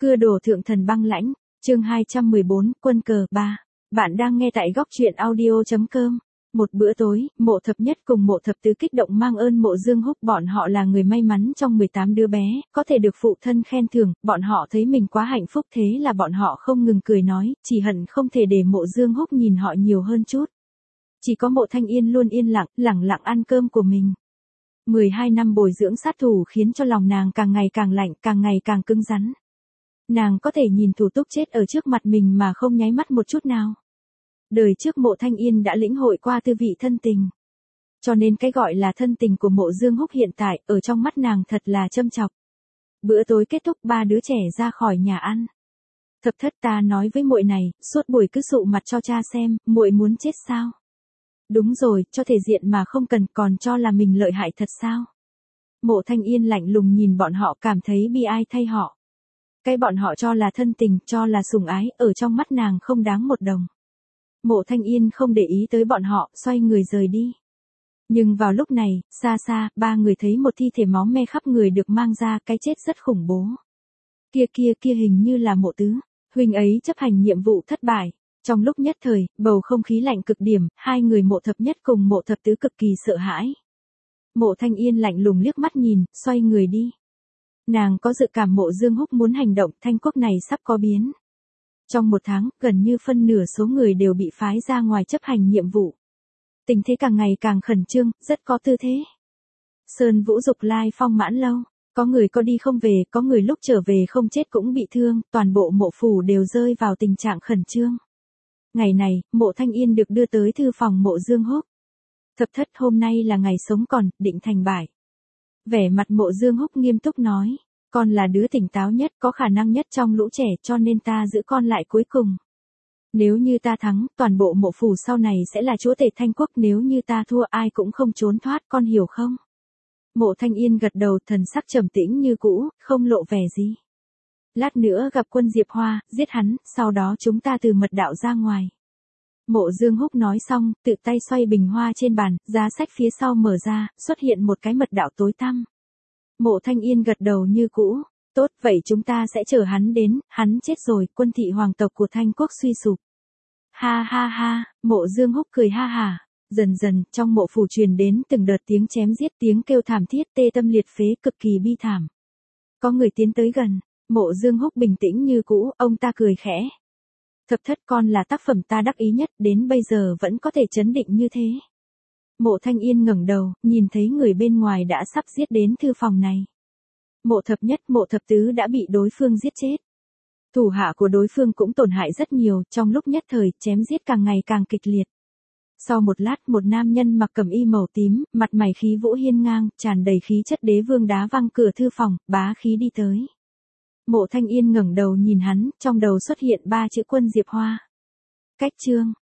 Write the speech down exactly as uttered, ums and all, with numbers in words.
Cưa đổ thượng thần băng lãnh, chương hai trăm mười bốn, quân cờ ba. Bạn đang nghe tại góc truyện audio.com. Một bữa tối, Mộ Thập Nhất cùng Mộ Thập Tứ kích động mang ơn Mộ Dương Húc, bọn họ là người may mắn trong mười tám đứa bé, có thể được phụ thân khen thưởng, bọn họ thấy mình quá hạnh phúc, thế là bọn họ không ngừng cười nói, chỉ hận không thể để Mộ Dương Húc nhìn họ nhiều hơn chút. Chỉ có Mộ Thanh Yên luôn yên lặng, lẳng lặng ăn cơm của mình. mười hai năm bồi dưỡng sát thủ khiến cho lòng nàng càng ngày càng lạnh, càng ngày càng cứng rắn. Nàng có thể nhìn thủ túc chết ở trước mặt mình mà không nháy mắt một chút nào. Đời trước Mộ Thanh Yên đã lĩnh hội qua tư vị thân tình. Cho nên cái gọi là thân tình của Mộ Dương Húc hiện tại, ở trong mắt nàng thật là châm chọc. Bữa tối kết thúc, ba đứa trẻ ra khỏi nhà ăn. Thập Thất, ta nói với muội này, suốt buổi cứ sụ mặt cho cha xem, muội muốn chết sao? Đúng rồi, cho thể diện mà không cần, còn cho là mình lợi hại thật sao? Mộ Thanh Yên lạnh lùng nhìn bọn họ, cảm thấy bi ai thay họ. Cái bọn họ cho là thân tình, cho là sủng ái, ở trong mắt nàng không đáng một đồng. Mộ Thanh Yên không để ý tới bọn họ, xoay người rời đi. Nhưng vào lúc này, xa xa, ba người thấy một thi thể máu me khắp người được mang ra, cái chết rất khủng bố. Kia kia kia hình như là Mộ Tứ, huynh ấy chấp hành nhiệm vụ thất bại. Trong lúc nhất thời, bầu không khí lạnh cực điểm, hai người Mộ Thập Nhất cùng Mộ Thập Tứ cực kỳ sợ hãi. Mộ Thanh Yên lạnh lùng liếc mắt nhìn, xoay người đi. Nàng có dự cảm Mộ Dương Húc muốn hành động, Thanh Quốc này sắp có biến. Trong một tháng, gần như phân nửa số người đều bị phái ra ngoài chấp hành nhiệm vụ. Tình thế càng ngày càng khẩn trương, rất có tư thế. Sơn Vũ Dục Lai Phong Mãn Lâu, có người có đi không về, có người lúc trở về không chết cũng bị thương, toàn bộ mộ phủ đều rơi vào tình trạng khẩn trương. Ngày này, Mộ Thanh Yên được đưa tới thư phòng Mộ Dương Húc. Thập Thất, hôm nay là ngày sống còn, định thành bại. Vẻ mặt Mộ Dương Húc nghiêm túc nói, con là đứa tỉnh táo nhất, có khả năng nhất trong lũ trẻ, cho nên ta giữ con lại cuối cùng. Nếu như ta thắng, toàn bộ mộ phủ sau này sẽ là chúa tể Thanh Quốc, nếu như ta thua ai cũng không trốn thoát, con hiểu không? Mộ Thanh Yên gật đầu, thần sắc trầm tĩnh như cũ, không lộ vẻ gì. Lát nữa gặp quân Diệp Hoa, giết hắn, sau đó chúng ta từ mật đạo ra ngoài. Mộ Dương Húc nói xong, tự tay xoay bình hoa trên bàn, giá sách phía sau mở ra, xuất hiện một cái mật đạo tối tăm. Mộ Thanh Yên gật đầu như cũ, tốt, vậy chúng ta sẽ chờ hắn đến, hắn chết rồi, quân thị hoàng tộc của Thanh Quốc suy sụp. Ha ha ha, Mộ Dương Húc cười ha hả, dần dần, trong mộ phủ truyền đến từng đợt tiếng chém giết, tiếng kêu thảm thiết, tê tâm liệt phế, cực kỳ bi thảm. Có người tiến tới gần, Mộ Dương Húc bình tĩnh như cũ, ông ta cười khẽ. Thập Thất, con là tác phẩm ta đắc ý nhất, đến bây giờ vẫn có thể trấn định như thế. Mộ Thanh Yên ngẩng đầu, nhìn thấy người bên ngoài đã sắp giết đến thư phòng này. Mộ Thập Nhất, Mộ Thập Tứ đã bị đối phương giết chết. Thủ hạ của đối phương cũng tổn hại rất nhiều, trong lúc nhất thời, chém giết càng ngày càng kịch liệt. Sau một lát, một nam nhân mặc cẩm y màu tím, mặt mày khí vũ hiên ngang, tràn đầy khí chất đế vương đá văng cửa thư phòng, bá khí đi tới. Mộ Thanh Yên ngẩng đầu nhìn hắn, trong đầu xuất hiện ba chữ quân Diệp Hoa. Cách chương.